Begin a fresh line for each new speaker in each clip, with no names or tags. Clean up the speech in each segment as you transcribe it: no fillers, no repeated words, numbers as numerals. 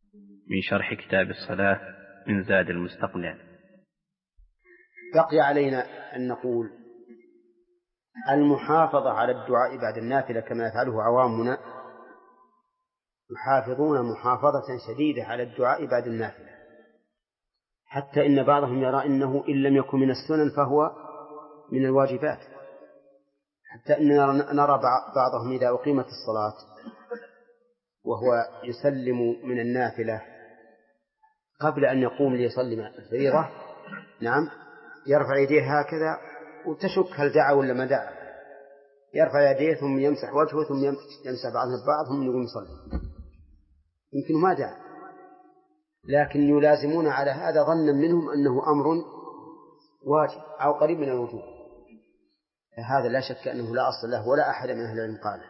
من شرح كتاب الصلاة من زاد المستقنع.
بقي علينا أن نقول المحافظة على الدعاء بعد النافلة كما يفعله عوامنا، يحافظون محافظة شديدة على الدعاء بعد النافلة، حتى إن بعضهم يرى إنه إن لم يكن من السنن فهو من الواجبات، حتى إننا نرى بعضهم إذا أقيمت الصلاة وهو يسلم من النافلة قبل أن يقوم ليصلي الفريضة، نعم، يرفع يديه هكذا وتشك هل دعا ولا ما دعا، يرفع يديه ثم يمسح وجهه ثم يمسح بعضها ببعض ثم يقوم يصلي، يمكن ما دعا، لكن يلازمون على هذا ظنا منهم أنه أمر واجب أو قريب من الوجوب، فهذا لا شك أنه لا أصل له ولا أحد من أهل العلم قاله.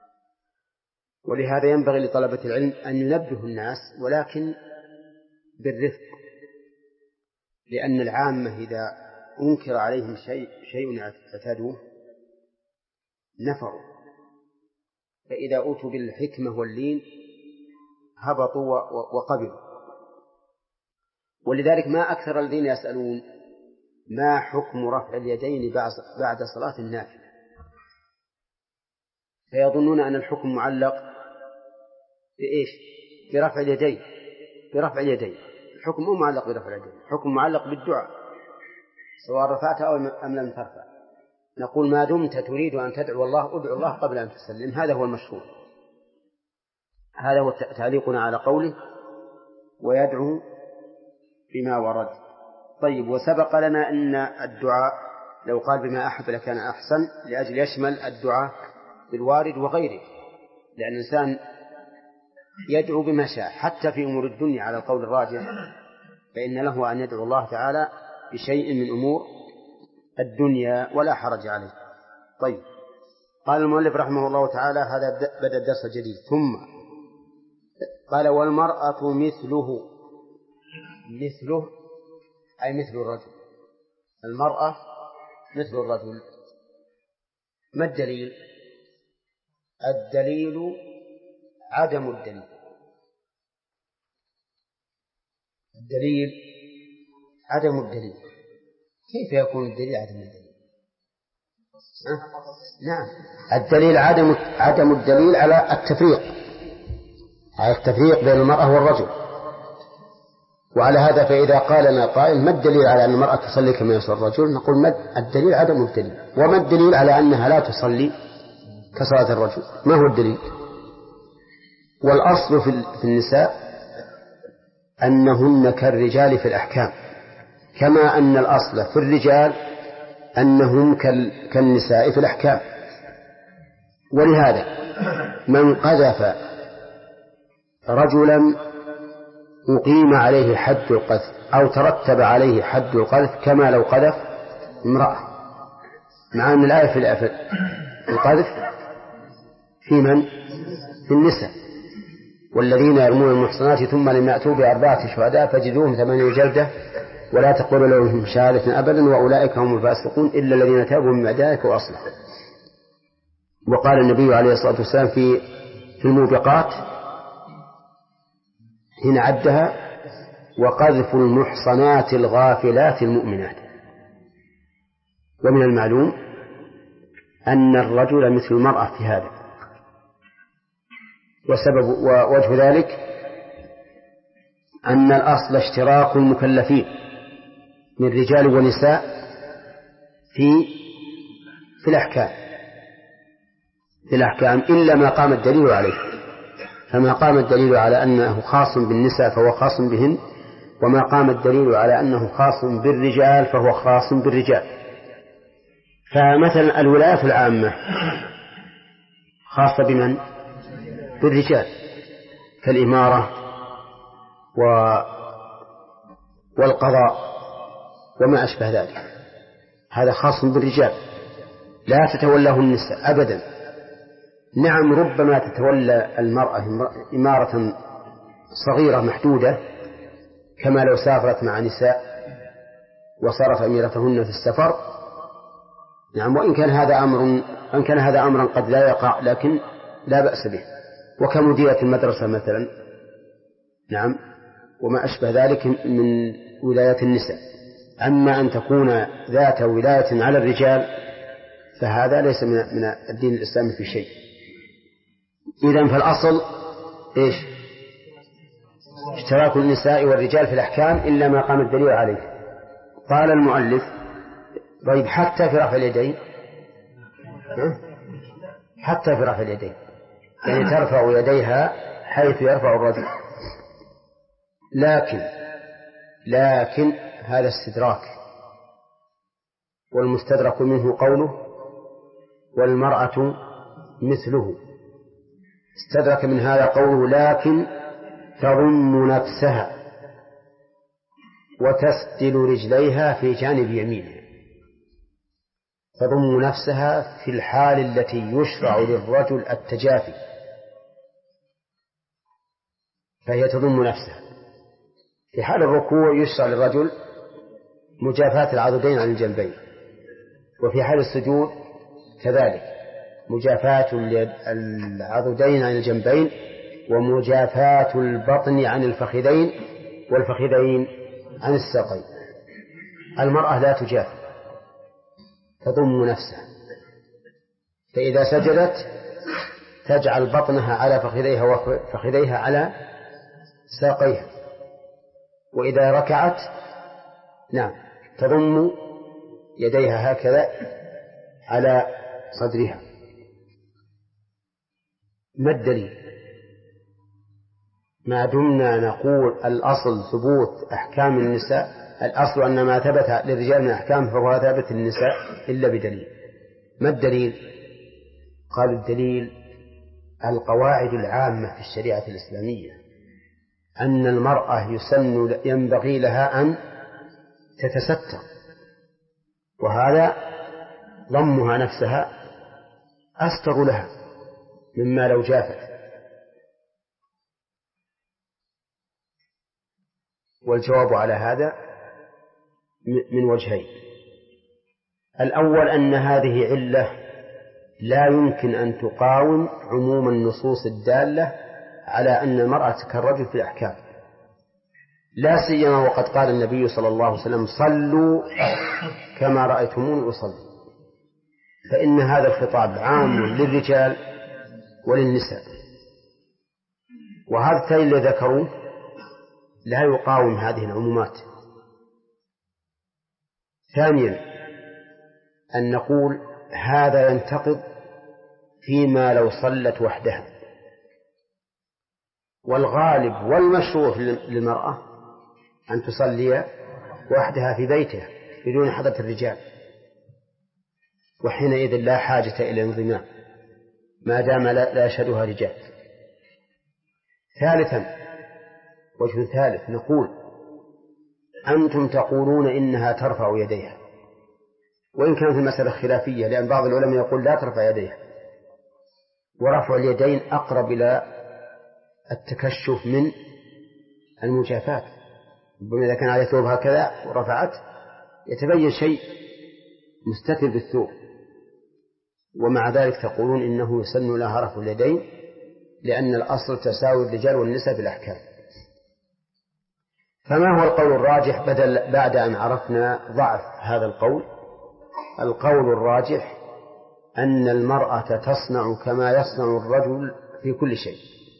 ولهذا ينبغي لطلبة العلم أن ينبهوا الناس ولكن بالرفق، لأن العامة إذا أنكر عليهم شيء اعتادوه نفروا، فإذا أوتوا بالحكمة واللين هبطوا وقبلوا. ولذلك ما أكثر الذين يسألون ما حكم رفع اليدين بعد صلاة النافلة، فيظنون أن الحكم معلق بإيش؟ برفع اليدين. الحكم مو معلق برفع اليدين، الحكم معلق بالدعاء سواء رفعت أو أم لم ترفع. نقول ما دمت تريد أن تدعو الله ادعو الله قبل أن تسلم، هذا هو المشروع، هذا هو تعليقنا على قوله ويدعو بما ورد. طيب، وسبق لنا أن الدعاء لو قال بما أحب لكان أحسن، لأجل يشمل الدعاء بالوارد وغيره، لأن الإنسان يدعو بما شاء حتى في أمور الدنيا على القول الراجح، فإن له أن يدعو الله تعالى بشيء من أمور الدنيا ولا حرج عليه. طيب، قال المؤلف رحمه الله تعالى هذا بدأ الدرس الجديد، ثم قال والمرأة مثله أي مثل الرجل، المرأة مثل الرجل. ما الدليل؟ الدليل عدم الدليل. الدليل عدم الدليل. كيف يكون الدليل عدم الدليل؟ نعم، الدليل عدم الدليل على التفريق بين المرأة والرجل. وعلى هذا فإذا قال لنا قائل ما الدليل على أن المرأة تصلي كما يصلي الرجل؟ نقول الدليل عدم الدليل. وما الدليل على أنها لا تصلي كصلاة الرجل؟ ما هو الدليل؟ والأصل في النساء أنهن كالرجال في الأحكام، كما أن الأصل في الرجال أنهم كالنساء في الأحكام. ولهذا من قذف رجلا أقيم عليه حد القذف أو ترتب عليه حد القذف كما لو قذف امرأة، مع أن الآية في القذف في من؟ في النساء. والذين يرمون المحصنات ثم لم يأتوا بأربعة شهداء فجلدوهم 8 جلدة ولا تقبلوا لهم شهادة أبدا وأولئك هم الفاسقون إلا الذين تابوا من بعد ذلك وأصلحوا. وقال النبي عليه الصلاة والسلام في الموبقات هنا عدها: وقذف المحصنات الغافلات المؤمنات. ومن المعلوم أن الرجل مثل المرأة في هذا، ووجه ذلك أن الأصل اشتراك المكلفين من رجال ونساء في الأحكام إلا ما قام الدليل عليه. فما قام الدليل على أنه خاص بالنساء فهو خاص بهن، وما قام الدليل على أنه خاص بالرجال فهو خاص بالرجال. فمثلا الولايات العامة خاصة بمن؟ بالرجال، كالإمارة والقضاء وما أشبه ذلك، هذا خاص بالرجال لا تتولاه النساء أبدا. نعم، ربما تتولى المرأة إمارة صغيرة محدودة كما لو سافرت مع نساء وصارت أميرتهن في السفر، نعم، وإن كان هذا أمرا قد لا يقع لكن لا بأس به. وكمديرة المدرسة مثلا نعم، وما أشبه ذلك من ولاية النساء. أما أن تكون ذات ولاية على الرجال فهذا ليس من الدين الإسلامي في شيء. إذن فالأصل إيش؟ اشتراك النساء والرجال في الأحكام إلا ما قام الدليل عليه. قال المؤلف: طيب حتى في رفع اليدين، حتى في رفع اليدين، يعني ترفع يديها حيث يرفع الرجل. لكن هذا استدراك، والمستدرك منه قوله: والمرأة مثله. استدرك من هذا قوله: لكن تضم نفسها وتسدل رجليها في جانب يمينها. تضم نفسها في الحال التي يشرع للرجل التجافي، فهي تضم نفسها. في حال الركوع يشرع للرجل مجافاة العضدين عن الجنبين، وفي حال السجود كذلك مجافاة العضدين عن الجنبين، ومجافاة البطن عن الفخذين، والفخذين عن الساقين. المرأة لا تجافي، تضم نفسها، فإذا سجدت تجعل بطنها على فخذيها وفخذيها على ساقيها، وإذا ركعت تضم يديها هكذا على صدرها. ما الدليل؟ ما دمنا نقول الأصل ثبوت أحكام النساء، الأصل أن ما ثبت للرجال من أحكام فهو ثابت للنساء إلا بدليل. ما الدليل؟ قال: الدليل القواعد العامة في الشريعة الإسلامية، أن المرأة ينبغي لها أن تتستر، وهذا ضمها نفسها أستر لها مما لو جافت. والجواب على هذا من وجهين: الأول أن هذه علة لا يمكن أن تقاوم عموم النصوص الدالة على أن المرأة كالرجل في الأحكام، لا سيما وقد قال النبي صلى الله عليه وسلم: صلوا كما رأيتموني أصلي. فإن هذا الخطاب عام للرجال وللنساء، وهذا التالي الذي ذكروه لا يقاوم هذه العمومات. ثانيا أن نقول هذا ينتقض فيما لو صلت وحدها، والغالب والمشروع للمرأة أن تصلي وحدها في بيتها بدون حضرة الرجال، وحينئذ لا حاجة إلى انضمام ما دام لا يشهدها رجال. ثالثا، وجه ثالث، نقول أنتم تقولون إنها ترفع يديها، وإن كانت المسألة خلافية، لأن بعض العلماء يقول لا ترفع يديها، ورفع اليدين أقرب إلى التكشف من المجافاة. ربما إذا كان على ثوب هكذا ورفعت يتبين شيء مستتر بالثوب، ومع ذلك تقولون إنه يسن لها رفع اليدين لأن الأصل تساوي الرجال والنساء في الأحكام. فما هو القول الراجح بعد أن عرفنا ضعف هذا القول؟ القول الراجح أن المرأة تصنع كما يصنع الرجل في كل شيء،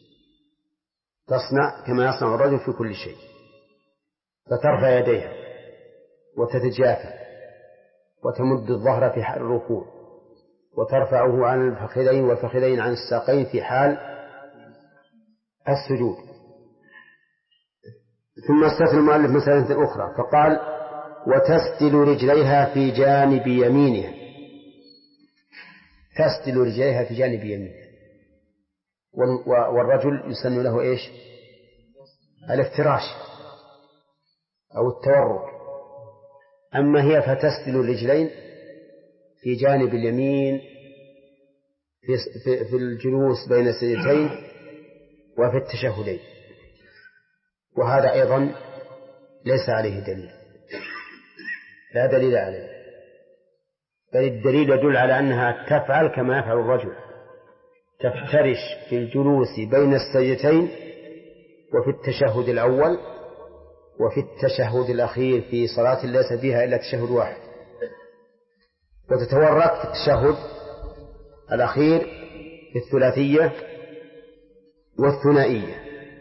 تصنع كما يصنع الرجل في كل شيء، فترفع يديها وتتجافى وتمد الظهر في حال الركوع، وترفعه عن الفخذين والفخذين عن الساقين في حال السجود. ثم استثنى المؤلف مسألة أخرى فقال: وتسدل رجليها في جانب يمينها. تسدل رجليها في جانب يمينها، والرجل يسن له إيش؟ الافتراش أو التورك. أما هي فتسدل الرجلين في جانب اليمين في الجلوس بين السجدتين وفي التشهدين، وهذا أيضا ليس عليه دليل، لا دليل عليه، بل الدليل يدل على أنها تفعل كما يفعل الرجل، تفترش في الجلوس بين السجدتين وفي التشهد الأول وفي التشهد الأخير في صلاة ليس فيها إلا تشهد واحد، وتتورط في التشهد الأخير في الثلاثية والثنائية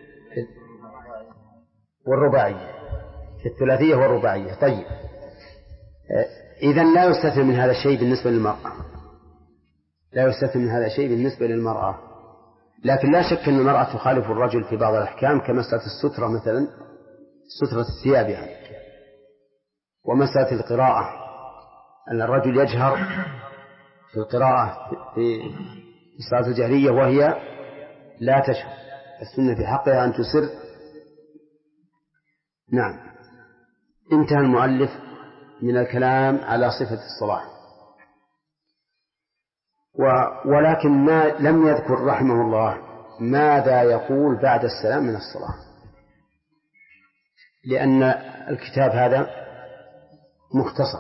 والرباعية، في الثلاثية والرباعية. طيب، إذن لا يستثنى من هذا الشيء بالنسبة للمرأة، لا يستثنى من هذا الشيء بالنسبة للمرأة، لكن لا شك أن المرأة تخالف الرجل في بعض الأحكام، كمسألة السترة مثلا، سترة الثياب يعني، ومسألة القراءة، أن الرجل يجهر في القراءة في الصلاة الجهرية وهي لا تشهر، السنة في حقها أن تسر. نعم. انتهى المؤلف من الكلام على صفة الصلاة، ولكن ما لم يذكر رحمه الله ماذا يقول بعد السلام من الصلاة، لأن الكتاب هذا مختصر،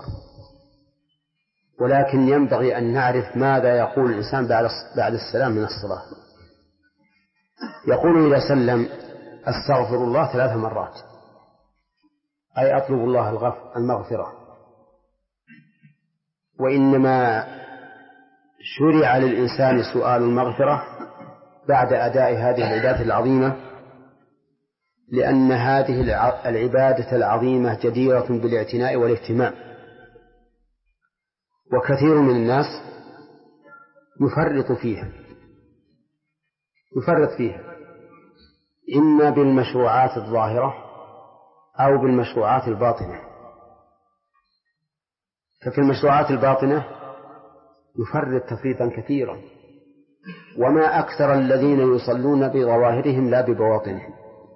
ولكن ينبغي أن نعرف ماذا يقول الإنسان بعد السلام من الصلاة. يقول إذا سلم: أستغفر الله 3 مرات، أي أطلب الله المغفرة. وإنما شرع للإنسان سؤال المغفرة بعد أداء هذه العبادة العظيمة، لأن هذه العبادة العظيمة جديرة بالاعتناء والاهتمام، وكثير من الناس يفرط فيها إما بالمشروعات الظاهرة أو بالمشروعات الباطنة. ففي المشروعات الباطنة يفرط تفريطا كثيرا، وما أكثر الذين يصلون بظواهرهم لا ببواطنهم،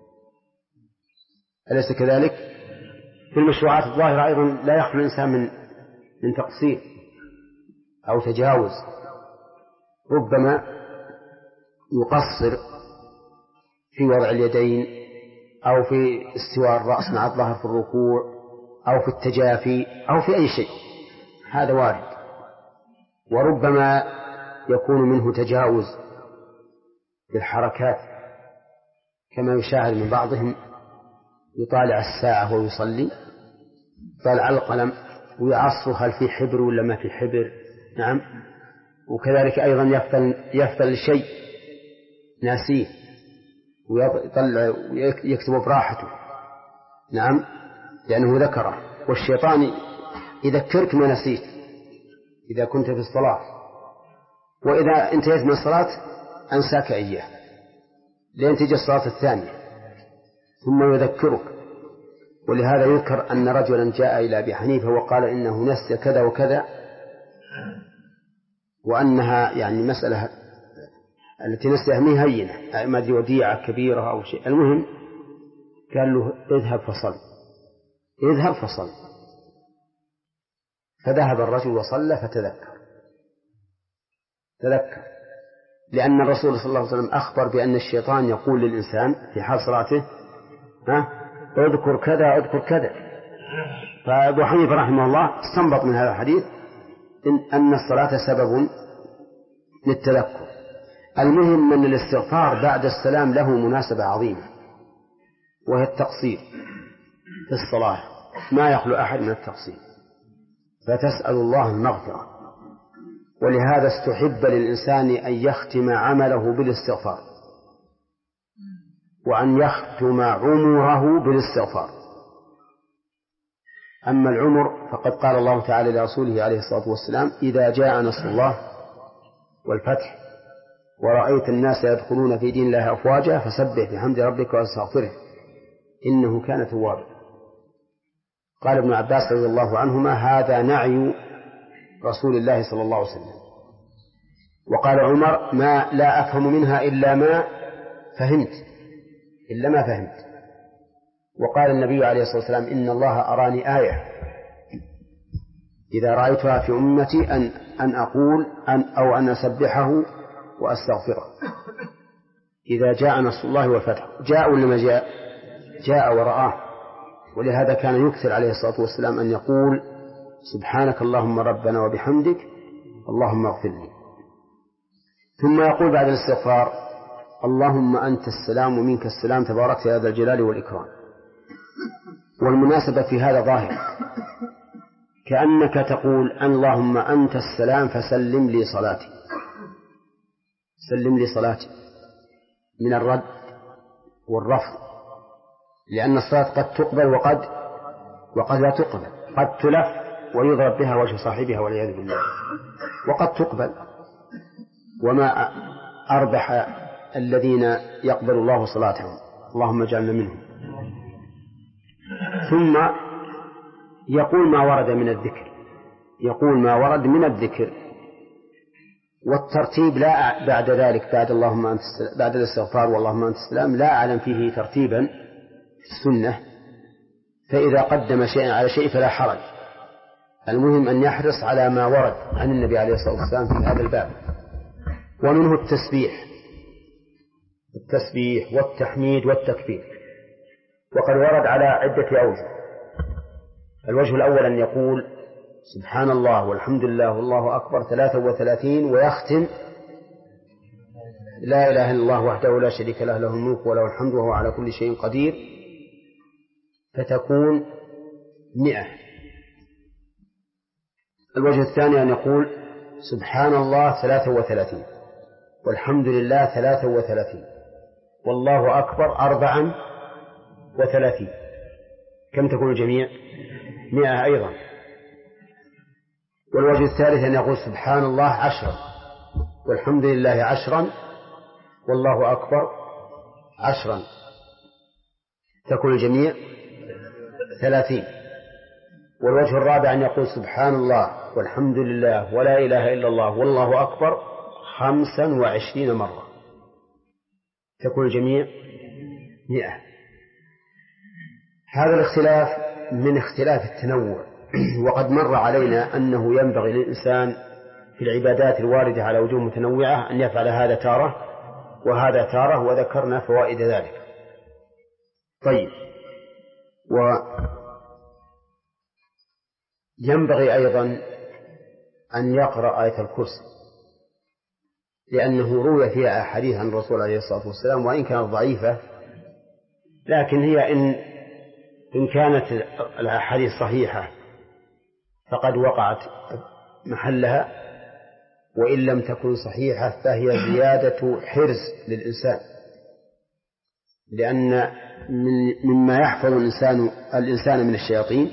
أليس كذلك؟ في المشروعات الظاهرة أيضا لا يخلو الإنسان من تقصير أو تجاوز، ربما يقصر في وضع اليدين أو في استواء الرأس مع الظهر في الركوع أو في التجافي أو في أي شيء، هذا وارد. وربما يكون منه تجاوز بالحركات، كما يشاهد من بعضهم يطالع الساعة ويصلي، يطالع القلم ويعصر هل في حبر ولا ما في حبر. نعم. وكذلك أيضا يفتل شيء ناسيه ويطلع ويكتب براحته، نعم، لأنه ذكره، والشيطان يذكرك ما نسيت إذا كنت في الصلاة، وإذا انتهيت من الصلاة أنساك إياه لين تجي الصلاة الثانية ثم يذكرك. ولهذا يذكر أن رجلا جاء إلى أبي حنيفة وقال إنه نسي كذا وكذا، وأنها يعني مسألة التي نسيها من هينة، ما أدري وديعة كبيرة أو شيء. المهم قال له: اذهب فصل. فذهب الرجل وصلى فتذكر، لأن الرسول صلى الله عليه وسلم أخبر بأن الشيطان يقول للإنسان في حال صلاته: اذكر كذا. فأبو حنيفة رحمه الله استنبط من هذا الحديث أن الصلاة سبب للتذكر. المهم أن الاستغفار بعد السلام له مناسبة عظيمة، وهي التقصير في الصلاة، ما يخلو أحد من التقصير، فتسأل الله المغفرة. ولهذا استحب للإنسان أن يختم عمله بالاستغفار، وأن يختم عمره بالاستغفار. أما العمر فقد قال الله تعالى لرسوله عليه الصلاة والسلام: إذا جاء نصر الله والفتح ورأيت الناس يدخلون في دين الله أفواجا فسبح بحمد ربك واستغفره إنه كان توابا. قال ابن عباس رضي الله عنهما: هذا نعي رسول الله صلى الله عليه وسلم. وقال عمر: ما لا أفهم منها إلا ما فهمت. وقال النبي عليه الصلاة والسلام: إن الله أراني آية إذا رأيتها في أمتي أن أقول أو أن أسبحه وأستغفره. إذا جاء نصر الله والفتح، جاء ولا ما جاء ورآه. ولهذا كان يكثر عليه الصلاة والسلام أن يقول: سبحانك اللهم ربنا وبحمدك اللهم اغفر لي. ثم يقول بعد الاستغفار: اللهم أنت السلام ومنك السلام تباركت يا ذا الجلال والإكرام. والمناسبة في هذا ظاهر، كأنك تقول اللهم أنت السلام فسلم لي صلاتي، سلم لي صلاتي من الرد والرفض، لأن الصلاة قد تقبل وقد لا تقبل، قد تلف ويضرب بها وجه صاحبها والعياذ بالله، وقد تقبل. وما أربح الذين يقبل الله صلاتهم، اللهم اجعلنا منهم. ثم يقول ما ورد من الذكر، يقول ما ورد من الذكر، والترتيب لا بعد ذلك بعد الاستغفار واللهم أنت السلام لا أعلم فيه ترتيبا في السنة، فإذا قدم شيئا على شيء فلا حرج، المهم أن يحرص على ما ورد عن النبي عليه الصلاة والسلام في هذا الباب. ومنه التسبيح والتحميد والتكبير، وقد ورد على عدة أوجه. الوجه الأول أن يقول سبحان الله والحمد لله والله أكبر 33 ويختم لا إله إلا الله وحده لا شريك له له الملك وله الحمد وهو على كل شيء قدير، فتكون 100. الوجه الثاني أن يقول سبحان الله 33 والحمد لله 33 والله أكبر 34. كم تكون الجميع؟ 100 أيضا. والوجه الثالث أن يقول سبحان الله 10 والحمد لله 10 والله أكبر 10، تكون الجميع 30. والوجه الرابع أن يقول سبحان الله والحمد لله ولا إله إلا الله والله أكبر 25 مرة، تكون الجميع 100. هذا الاختلاف من اختلاف التنوع، وقد مر علينا أنه ينبغي للإنسان في العبادات الواردة على وجوه متنوعة أن يفعل هذا تارة وهذا تارة، وذكرنا فوائد ذلك. طيب، وينبغي أيضا أن يقرأ آية الكرسي، لأنه روي فيها أحاديث عن الرسول عليه الصلاة والسلام، وإن كانت ضعيفة لكن هي إن كانت الأحاديث صحيحة فقد وقعت محلها، وإن لم تكن صحيحة فهي زيادة حرص للإنسان، لأن مما يحفظ الإنسان من الشياطين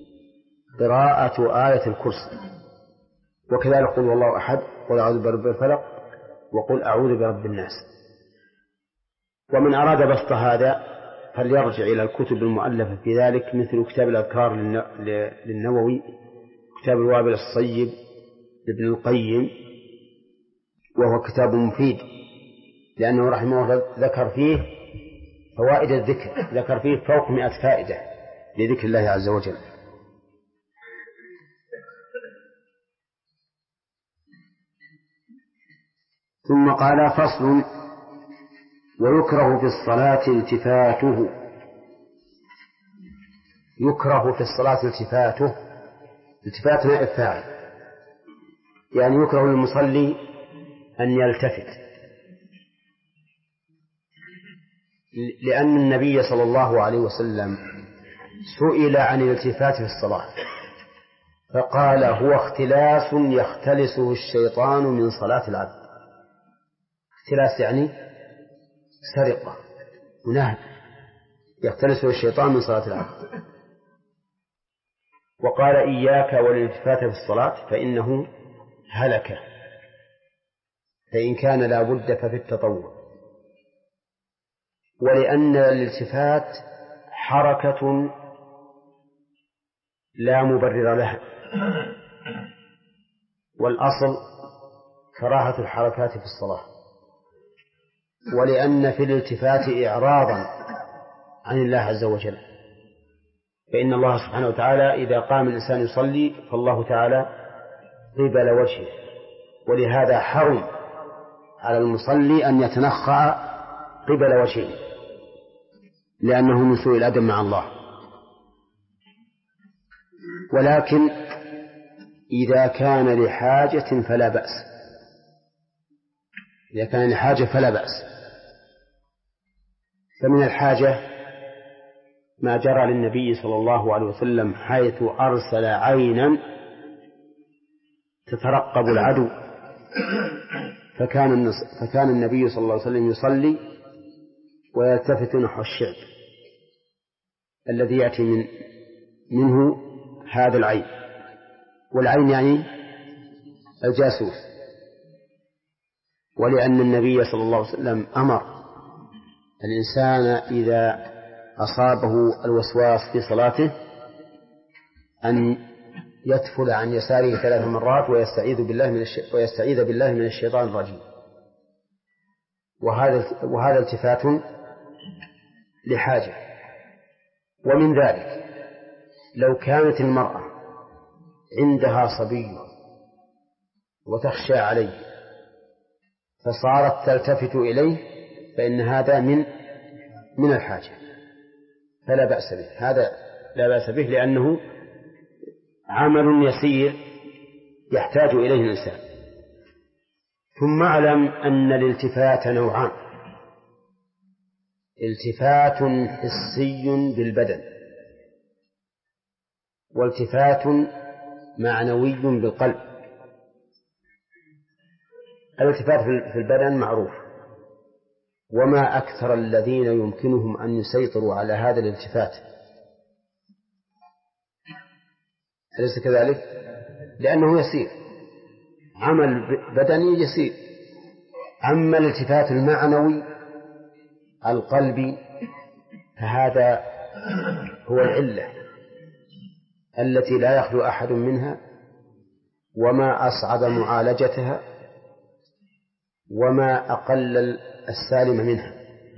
قراءة آية الكرسي، وكذلك قل والله أحد، قل أعوذ برب الفلق، وقل أعوذ برب الناس. ومن أراد بسط هذا فليرجع إلى الكتب المؤلفة في ذلك، مثل كتاب الأذكار للنووي، كتاب الوابل الصيب لابن القيم، وهو كتاب مفيد لأنه رحمه الله ذكر فيه فوائد الذكر، ذكر فيه فوق 100 فائدة لذكر الله عز وجل. ثم قال فصل: ويكره في الصلاة التفاته. يكره في الصلاة التفاته، التفات نائب فاعل، يعني يكره للمصلي أن يلتفت، لأن النبي صلى الله عليه وسلم سئل عن الالتفات في الصلاة فقال: هو اختلاس يختلسه الشيطان من صلاة العبد. اختلاس يعني سرقة ونهب، يختلسه الشيطان من صلاة العبد. وقال: إياك والالتفات في الصلاة فإنه هلكة، فإن كان لا بد ففي التطوع. ولأن الالتفات حركة لا مبرر لها، والأصل كراهة الحركات في الصلاة. ولأن في الالتفات إعراضا عن الله عز وجل، فإن الله سبحانه وتعالى إذا قام الإنسان يصلي فالله تعالى قبل وجهه، ولهذا حرم على المصلي أن يتنخى قبل وجهه، لأنه من سوء الأدب مع الله. ولكن إذا كان لحاجة فلا بأس، إذا كان لحاجة فلا بأس، فمن الحاجة ما جرى للنبي صلى الله عليه وسلم حيث أرسل عينا تترقب العدو، فكان النبي صلى الله عليه وسلم يصلي ويلتفت نحو الشعب الذي يأتي منه هذا العين، والعين يعني الجاسوس. ولأن النبي صلى الله عليه وسلم أمر الإنسان إذا أصابه الوسواس في صلاته أن يتفل عن يساره 3 مرات ويستعيذ بالله من الشيطان الرجيم. وهذا التفات لحاجة. ومن ذلك لو كانت المرأة عندها صبي وتخشى عليه فصارت تلتفت إليه فإن هذا من الحاجة، فلا بأس به، هذا لا بأس به لأنه عمل يسير يحتاج إليه الإنسان. ثم اعلم أن الالتفات نوعان: التفات حسي بالبدن، والتفات معنوي بالقلب. الالتفات في البدن معروف، وما أكثر الذين يمكنهم أن يسيطروا على هذا الالتفات، أليس كذلك؟ لأنه يسير، عمل بدني يسير. أما الالتفات المعنوي القلبي فهذا هو العلة التي لا يخلو أحد منها، وما أصعب معالجتها وما أقل السالم منها.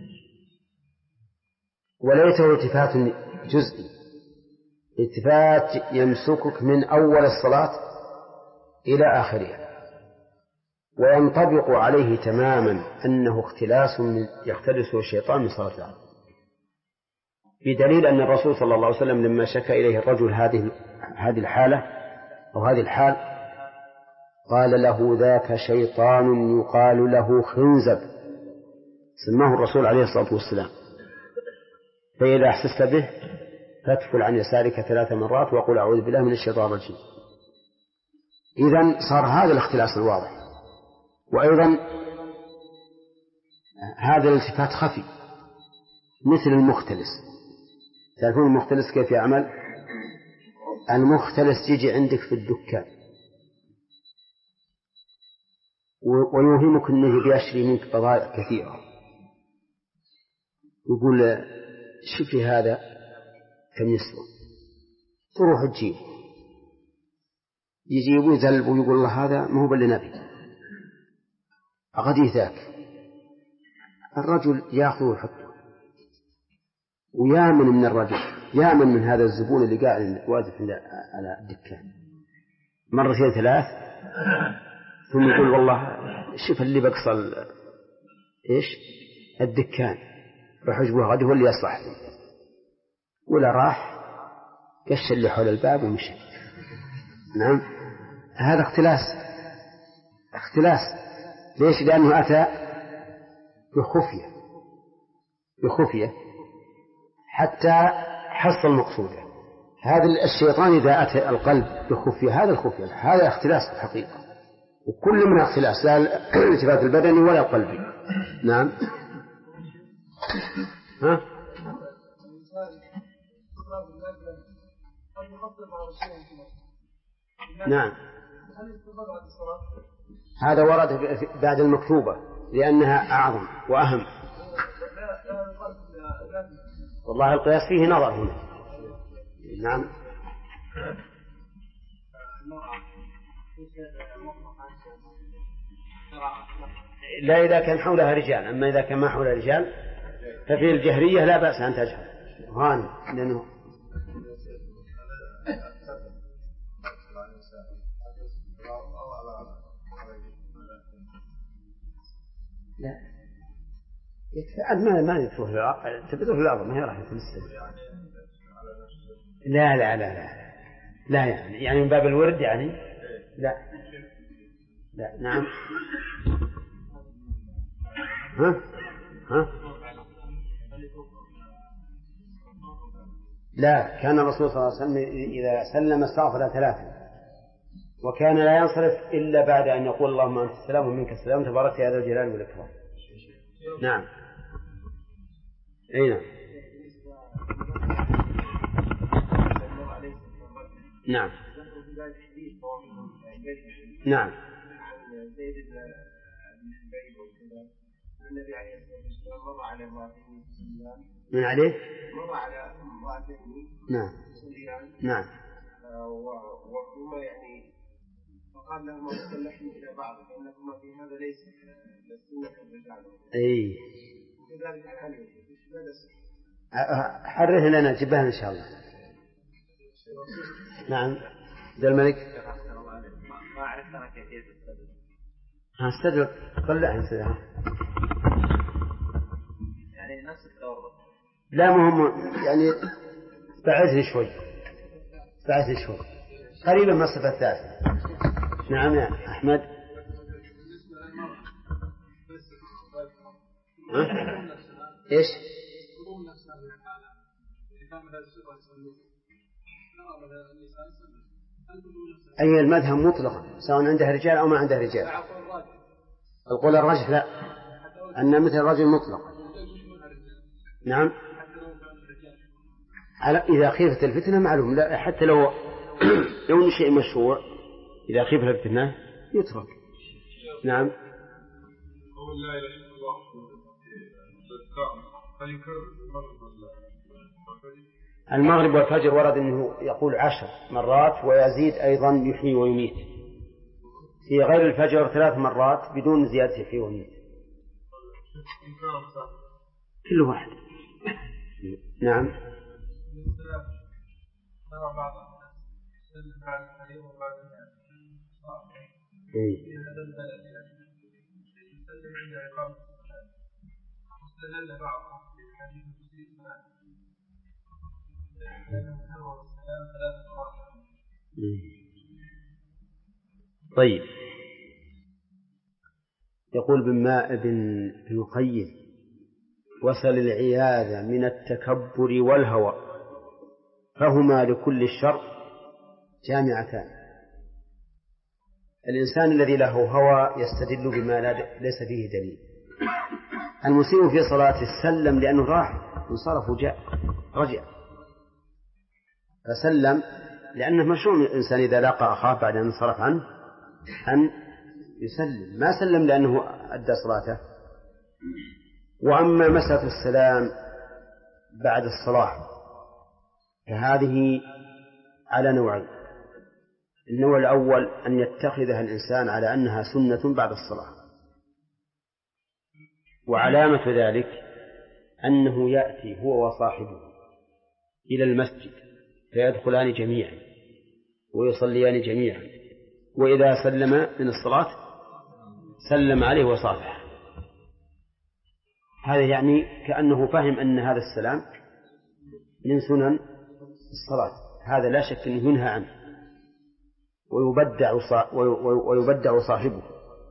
وليته التفات جزئي، التفات يمسكك من أول الصلاة إلى آخرها، وينطبق عليه تماما أنه يختلسه الشيطان من صلاة العبد، بدليل أن الرسول صلى الله عليه وسلم لما شكى إليه الرجل هذه الحالة أو هذه الحال قال له: ذاك شيطان يقال له خنزب، سماه الرسول عليه الصلاة والسلام، فإذا أحسست به فاتفل عن يسارك 3 مرات وقل أعوذ بالله من الشيطان الرجيم. إذن صار هذا الاختلاس الواضح. وأيضا هذا الالتفات خفي مثل المختلس. تعرفون المختلس كيف يعمل؟ المختلس يجي عندك في الدكان ويوهمك أنه بيشري منك بضائع كثيرة، يقول: شوف لي هذا كم يسوى، تروح تجيب، يجيب يذلب ويقول الله هذا ما هو باللي نبي، أغدي ذاك. الرجل يأخذ ويحطه، ويامن من الرجل، يامن من هذا الزبون اللي قاعد واقف على الدكان 2 3 ثم يقول: والله شوف اللي بقصل الدكان، روح اجبه غدي هو اللي يصلح لي. ولا راح قش اللي حول الباب ومشي. نعم، هذا اختلاس. ليش؟ لأنه أتى بخفية حتى حصل مقصوده. هذا الشيطان إذا أتى القلب بخفية، هذا الخفية، هذا اختلاس الحقيقة، وكل من اختلاس، لا الالتفات البدني ولا القلبي. نعم. ها؟ نعم، هذا ورد بعد المكتوبة لأنها أعظم وأهم. والله القياس فيه نظر هنا. نعم. لا إذا كان حولها رجال، أما إذا كان ما حولها رجال ففي الجهرية لا بأس أن تجهر غاني، لأنه لا يكفي، ما يتروح تبدو في الأرض، ما هي راح تمسك. لا يعني من باب الورد يعني لا. نعم. ها لا، كان الرسول صلى الله عليه وسلم إذا سلم استغفر 3، وكان لا ينصرف إلا بعد أن يقول اللهم أنت السلام ومنك السلام تبارك يا ذا الجلال والإكرام. نعم. أي نعم. نعم. نعم.
النبي عليه الصلاة والسلام مر على امرأتين
من عليه؟
مر على امرأتين
نعم. نعم.
وهما يعني فقال لهما تسلحن إلى بعض فإنكما في هذا ليس السنة الرجال.
أي.
وكذلك الحلم ماذا
حرره لنا جبهنا إن شاء الله. نعم. ذا الملك.
ما أعرف أنا كيفية السدد.
السدد طلع السدد.
يعني نفس الدور.
لا مهم يعني بعثني شوي. قريبا من الصفة الثالثة. نعم يا أحمد. إيش؟ أي المذهب مطلقا سواء عندها رجال أو ما عندها رجال. القول الرجح لا، أن مثل الرجل مطلق. نعم. إذا خيفت الفتنة معلوم، لا حتى لو شيء مشروع إذا خيفت الفتنة يترك. نعم.
لا إله إلا الله
المغرب والفجر ورد أنه يقول 10 مرات ويزيد أيضا يحيي ويميت. في غير الفجر 3 مرات بدون زيادة يحيي ويميت كل واحد. نعم. طيب. يقول ابن القيم وصل العياذ من التكبر والهوى فهما لكل الشر جامعتان. الإنسان الذي له هوى يستدل بما ليس فيه دليل. المسيء في صلاته سلم لأنه راح انصرف وجاء رجع فسلم، لأنه مشروع الإنسان إذا لاقى أخاه بعد أن انصرف عنه أن يسلم، ما سلم لأنه أدى صلاته. وأما مسألة السلام بعد الصلاة فهذه على نوعين. النوع الأول أن يتخذها الإنسان على أنها سنة بعد الصلاة، وعلامة ذلك أنه يأتي هو وصاحبه إلى المسجد فيدخلان جميعا ويصليان جميعا، وإذا سلم من الصلاة سلم عليه وصافحه. هذا يعني كأنه فهم أن هذا السلام من سنن الصلاة، هذا لا شك أنه ينهى عنه ويبدع صاحبه.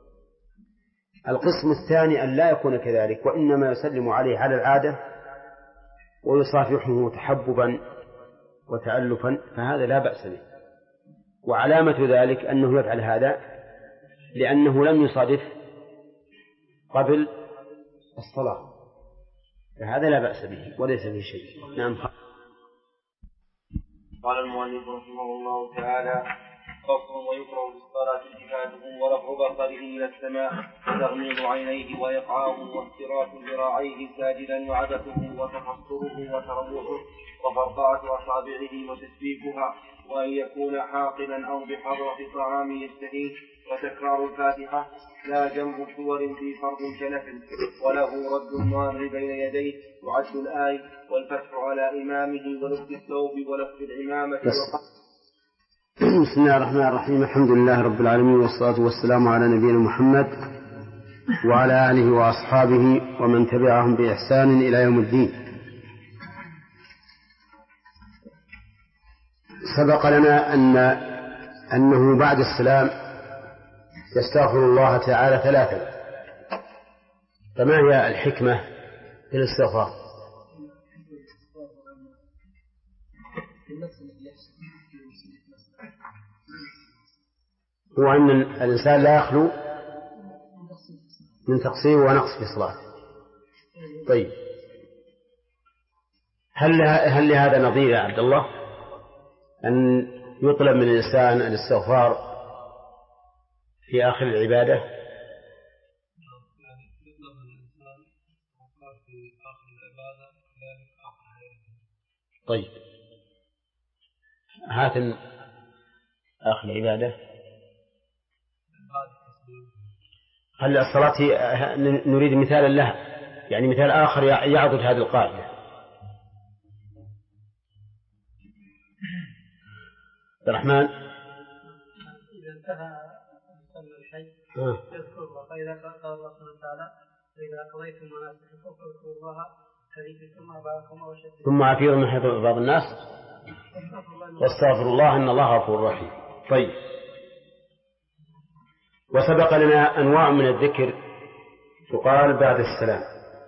القسم الثاني أن لا يكون كذلك، وإنما يسلم عليه على العادة ويصافحه تحببا وتألفا، فهذا لا بأس به. وعلامة ذلك أنه يفعل هذا لأنه لم يصادف قبل الصلاة، فهذا لا بأس به وليس به شيء. نعم.
قال المؤلف رحمه الله تعالى: فصل. ويكره بالصلاة التفاته ورفع بصره إلى السماء وتغميض عينيه وإقعاء وافتراش ذراعيه ساجدا وعبثه وتحصره وتروحه وفرقعة أصابعه وتسبيكها، وأن يكون حاقنا أو بحضرة طعام يشتهيه، وتكرار الفاتحة لا جنب سور في فرض كنفل، وله رد المار بين يديه وعد الآية والفتح على إمامه ولبس الثوب ولف العمامة.
بسم الله الرحمن الرحيم. الحمد لله رب العالمين، والصلاة والسلام على نبينا محمد وعلى آله وأصحابه ومن تبعهم بإحسان إلى يوم الدين. سبق لنا أنه بعد السلام يستغفر الله تعالى 3. فما هي الحكمة في الاستغفار؟ هو أن الإنسان لا يخلو من تقصير ونقص في صلاته. طيب هل لهذا نظير يا عبد الله أن يطلب من الإنسان الاستغفار في آخر العبادة؟ طيب هات آخر العبادة. هل الصلاة نريد مثالا لها، يعني مثال آخر يعضد هذه القاعدة. الرحمن
إذا انتهى صلى الحي يذكر الله، فإذا قال الله سبحانه وتعالى فإذا قضيتم مناسككم فاذكروا الله كذكركم آباءكم أو أشد
ثم عفيروا من حيث بعض الناس واستغفر الله إن الله غفور رحيم. طيب وسبق لنا أنواع من الذكر تقال بعد السلام،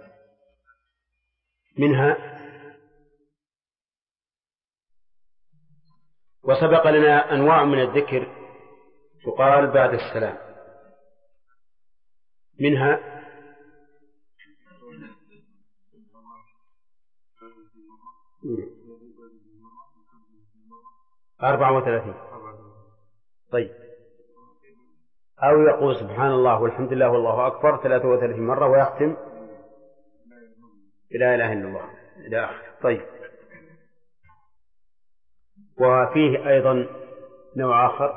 منها وسبق لنا أنواع من الذكر تقال بعد السلام، منها 34. طيب أو يقول سبحان الله والحمد لله والله أكبر 33 مرة ويختم لا إله إلا الله إلى آخره. طيب وفيه أيضا نوع آخر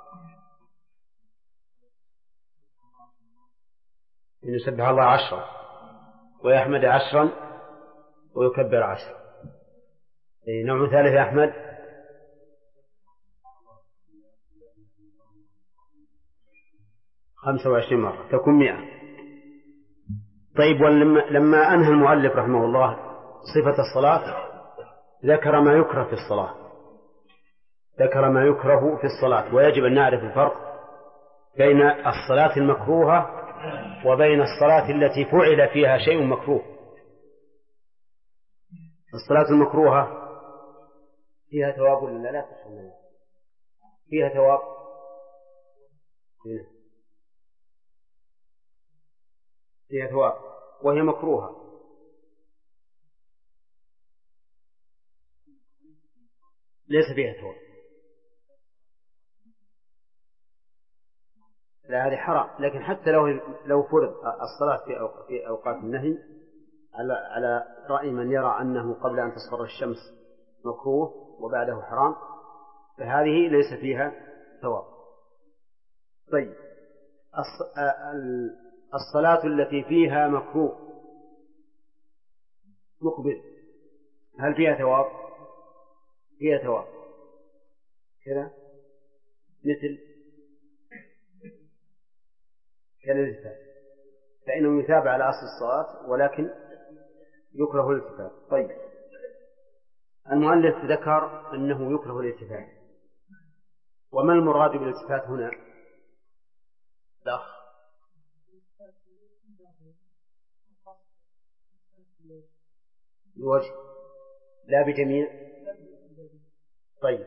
أن يسبح الله 10 ويحمد 10 ويكبر 10. نوع ثالث يا أحمد 25 مرة تكون 100. طيب لما أنهى المؤلف رحمه الله صفة الصلاة ذكر ما يكره في الصلاة، ذكر ما يكره في الصلاة، ويجب أن نعرف الفرق بين الصلاة المكروهة وبين الصلاة التي فعل فيها شيء مكروه. الصلاة المكروهة فيها ثواب ولا لا تسمى؟ فيها ثواب فيها ثواب وهي مكروهة. ليس فيها ثواب، لا هذه حرام. لكن حتى لو فرض الصلاة في أوقات النهي على رأي من يرى أنه قبل أن تصفر الشمس مكروه وبعده حرام، فهذه ليس فيها ثواب. طيب الصلاة التي فيها مكروه مقبل هل فيها ثواب؟ فيها ثواب كذا، مثل كالالتفات، فإنه يتابع على أصل الصلاة ولكن يكره الالتفات. طيب المؤلف ذكر أنه يكره الالتفات، وما المراد بالالتفات هنا؟ الأخ الوجه لا بجميع. طيب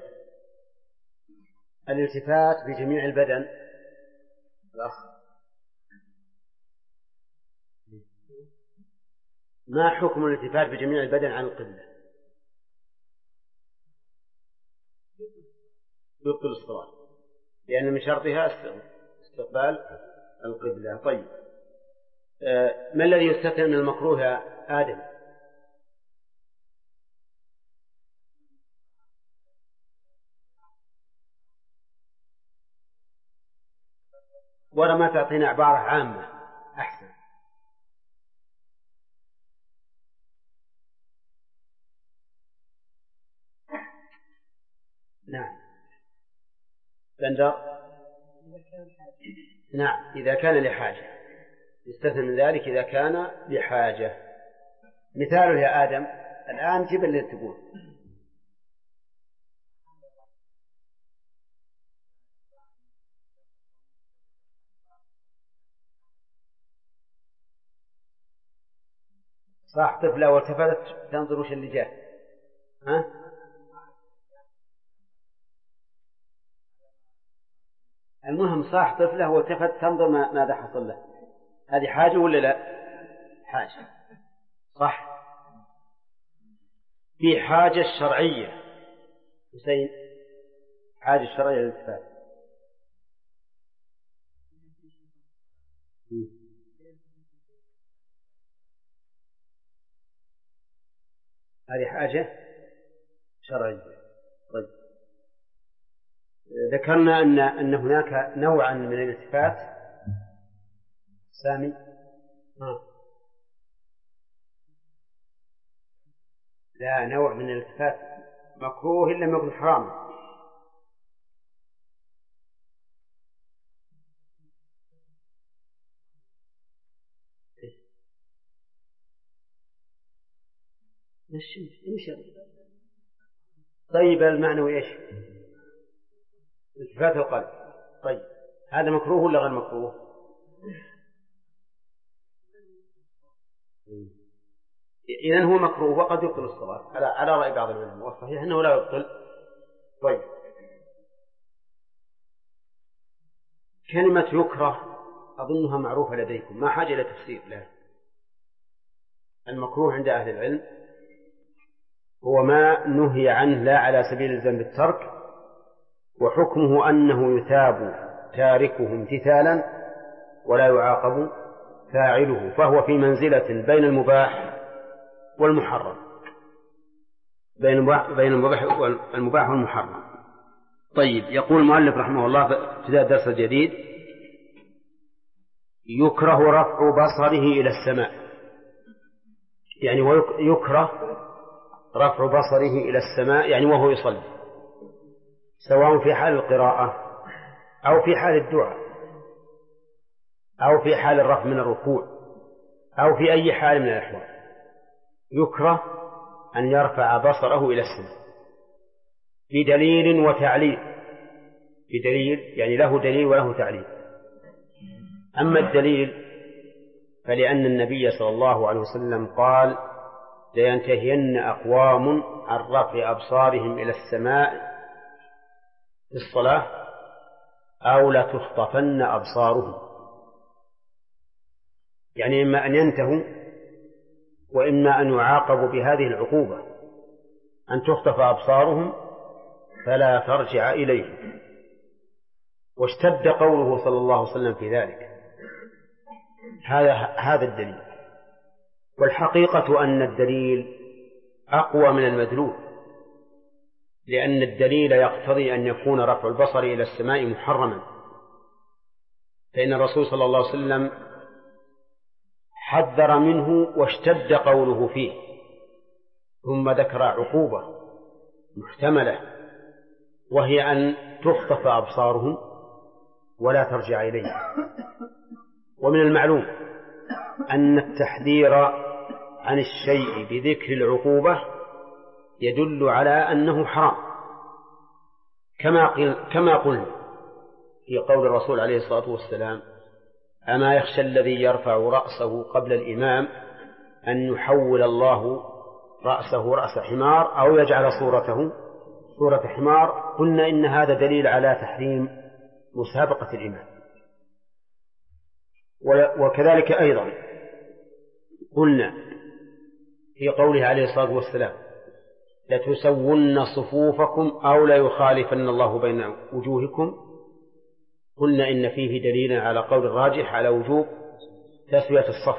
الالتفات بجميع البدن الأخ ما حكم الالتفات بجميع البدن عن القبلة؟ يبطل الصلاة لأن من شرطها استقبال القبلة. طيب ما الذي يستثنى من المكروه يا آدم؟ ولا ما تعطينا عبارة عامة أحسن. نعم بندر. نعم إذا كان لحاجة، يستثنى من ذلك إذا كان لحاجة. مثاله يا آدم الآن جيب اللي تقول. صح طفلة والتفتت تنظر وش اللي جاء، ها المهم صاح طفله والتفت تنظر ماذا حصل له، هذه حاجة ولا لا؟ حاجة، صح. في حاجة شرعية حسين، حاجة شرعية للالتفات. هذه حاجة شرعية. طيب، ذكرنا أن هناك نوعا من الالتفات. سامي، لا، نوع من الالتفات مكروه إلا ما يكون حرام. طيب، المعنى إيش؟ التفات القلب. طيب، هذا مكروه ولا غير مكروه؟ إذن هو مكروه وقد يبطل الصلاة على رأي بعض العلماء، والصحيح أنه لا يبطل. طيب، كلمة يكره أظنها معروفة لديكم، ما حاجة إلى تفسير لها. المكروه عند أهل العلم هو ما نهي عنه لا على سبيل الزم بالترك، وحكمه أنه يثاب تاركه امتثالا ولا يعاقب فاعله، فهو في منزلة بين المباح والمحرم، بين المباح والمحرم. طيب، يقول المؤلف رحمه الله في ابتداء الدرس الجديد: يكره رفع بصره إلى السماء، يعني يكره رفع بصره إلى السماء يعني وهو يصلي، سواء في حال القراءة أو في حال الدعاء أو في حال الرفع من الركوع أو في أي حال من الأحوال، يكره أن يرفع بصره إلى السماء بدليل وتعليل. بدليل يعني له دليل وله تعليل. أما الدليل فلأن النبي صلى الله عليه وسلم قال: لينتهين أقوام عن رفع أبصارهم إلى السماء في الصلاة أو لتخطفن أبصارهم، يعني إما أن ينتهوا وإما أن يعاقبوا بهذه العقوبة، أن تخطف أبصارهم فلا ترجع إليه. واشتد قوله صلى الله عليه وسلم في ذلك. هذا الدليل. والحقيقة أن الدليل أقوى من المدلول، لأن الدليل يقتضي أن يكون رفع البصر إلى السماء محرما، فإن الرسول صلى الله عليه وسلم حذر منه واشتد قوله فيه، ثم ذكر عقوبة محتملة وهي أن تخطف أبصارهم ولا ترجع إليه. ومن المعلوم أن التحذير عن الشيء بذكر العقوبة يدل على أنه حرام، كما قلنا في قول الرسول عليه الصلاة والسلام: أما يخشى الذي يرفع رأسه قبل الإمام أن يحول الله رأسه رأس حمار أو يجعل صورته صورة حمار. قلنا إن هذا دليل على تحريم مسابقة الإمام. وكذلك أيضا قلنا في قوله عليه الصلاة والسلام: لتسون صفوفكم أو ليخالفن الله بين وجوهكم. قلنا إن فيه دليل على قول الراجح على وجوب تسوية الصف.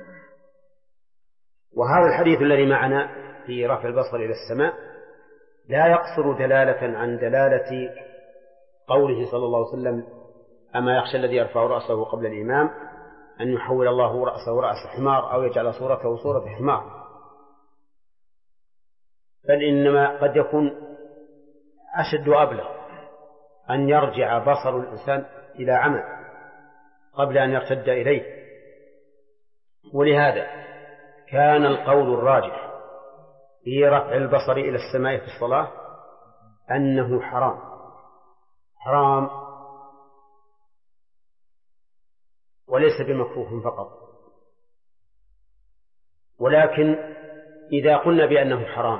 وهذا الحديث الذي معنا في رفع البصر إلى السماء لا يقصر دلالة عن دلالة قوله صلى الله عليه وسلم: أما يخشى الذي يرفع رأسه قبل الإمام أن يحول الله رأسه رأس حمار أو يجعل صورته صورة حمار، بل إنما قد يكون أشد وأبلغ أن يرجع بصر الإنسان إلى عمى قبل أن يرتد إليه. ولهذا كان القول الراجح في رفع البصر إلى السماء في الصلاة أنه حرام وليس بمكروه فقط. ولكن إذا قلنا بأنه حرام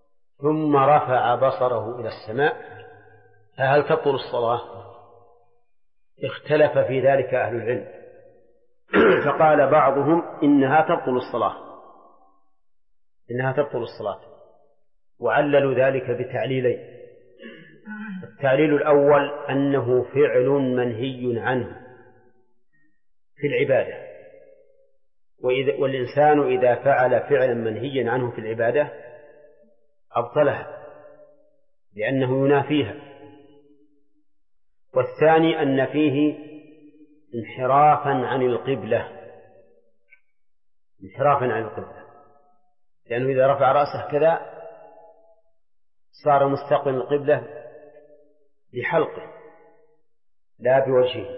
ثم رفع بصره إلى السماء فهل تبطل الصلاة؟ اختلف في ذلك أهل العلم، فقال بعضهم إنها تبطل الصلاة، وعللوا ذلك بتعليلين. التعليل الأول أنه فعل منهي عنه في العبادة، والإنسان إذا فعل فعلا منهيا عنه في العبادة أبطلها لأنه ينافيها. والثاني أن فيه انحرافا عن القبلة، لأنه إذا رفع رأسه كذا صار مستقبل القبلة بحلقه لا بوجهه.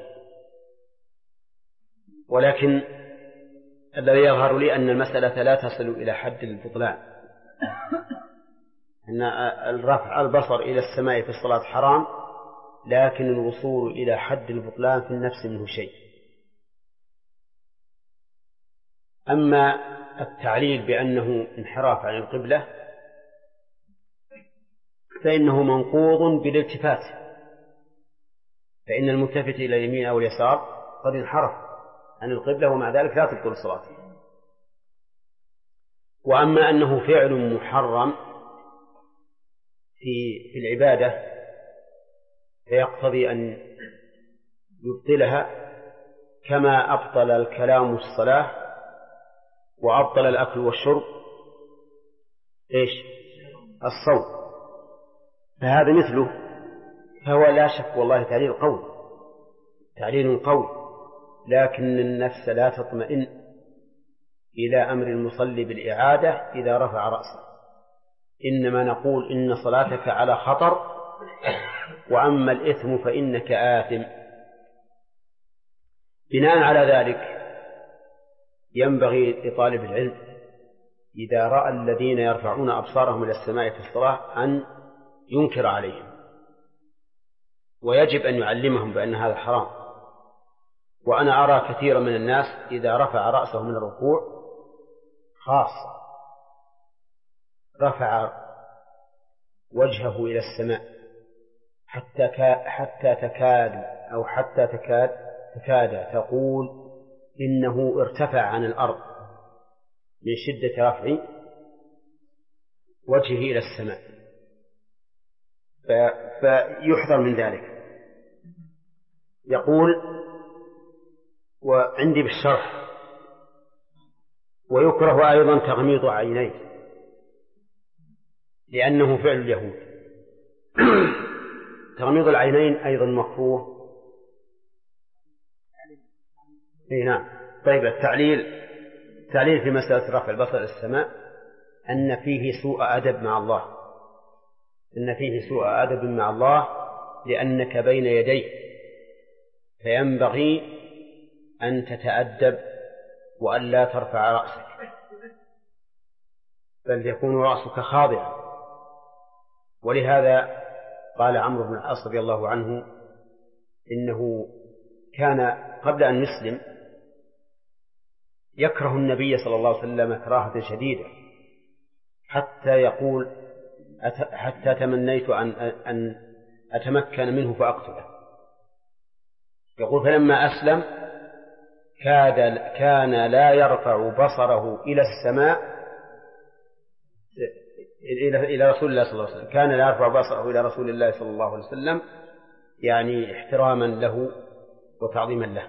ولكن الذي يظهر لي أن المسألة لا تصل إلى حد البطلان، أن الرفع البصر إلى السماء في الصلاة حرام، لكن الوصول إلى حد البطلان في النفس منه شيء. أما التعليل بأنه انحراف عن القبلة فإنه منقوض بالالتفات، فإن الملتفت إلى اليمين أو اليسار قد انحرف عن القبلة، ومع ذلك لا تبطل الصلاة. وأما أنه فعل محرم في العبادة فيقتضي أن يبطلها، كما أبطل الكلام الصلاة وأبطل الأكل والشرب الصوم، فهذا مثله، فهو لا شك والله تعليل قوي، لكن النفس لا تطمئن إلى أمر المصلي بالإعادة إذا رفع رأسه، إنما نقول إن صلاتك على خطر، وأما الإثم فإنك آثم. بناء على ذلك ينبغي لطالب العلم إذا رأى الذين يرفعون أبصارهم إلى السماء في الصلاة أن ينكر عليهم، ويجب أن يعلمهم بأن هذا حرام. وأنا أرى كثيرا من الناس إذا رفع رأسه من الركوع خاصة رفع وجهه إلى السماء حتى تكاد تقول إنه ارتفع عن الأرض من شدة رفع وجهه إلى السماء، فيحذر من ذلك. يقول وعندي بالشرح: ويكره أيضا تغميض عينيه لأنه فعل اليهود. تغميض العينين أيضا مكروه. نعم. طيب، التعليل في مسألة رفع البصر إلى السماء أن فيه سوء أدب مع الله، لأنك بين يديه، فينبغي أن تتأدب وأن لا ترفع رأسك، بل يكون رأسك خاضعا. ولهذا قال عمرو بن العاص رضي الله عنه إنه كان قبل أن يسلم يكره النبي صلى الله عليه وسلم كراهة شديدة، حتى يقول: حتى تمنيت أن أتمكن منه فأقتله. يقول: فلما أسلم كان لا يرفع بصره إلى السماء إلى رسول الله صلى الله عليه وسلم، كان لا يرفع بصره إلى رسول الله صلى الله عليه وسلم، يعني احتراما له وتعظيما له.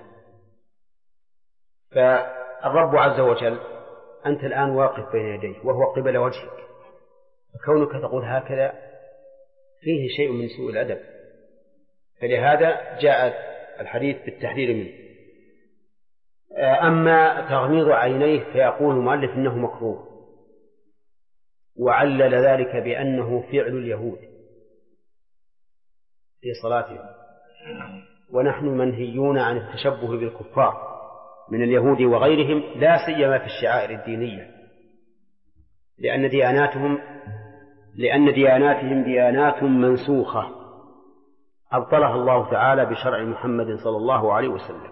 فالرب عز وجل أنت الآن واقف بين يديه وهو قبل وجهك، فكونك تقول هكذا فيه شيء من سوء الأدب، فلهذا جاء الحديث بالتحذير منه. أما تغميض عينيه فيقول المؤلف إنه مكروه، وعلل ذلك بأنه فعل اليهود في صلاتهم، ونحن منهيون عن التشبه بالكفار من اليهود وغيرهم، لا سيما في الشعائر الدينية، لأن دياناتهم ديانات منسوخة أبطلها الله تعالى بشرع محمد صلى الله عليه وسلم،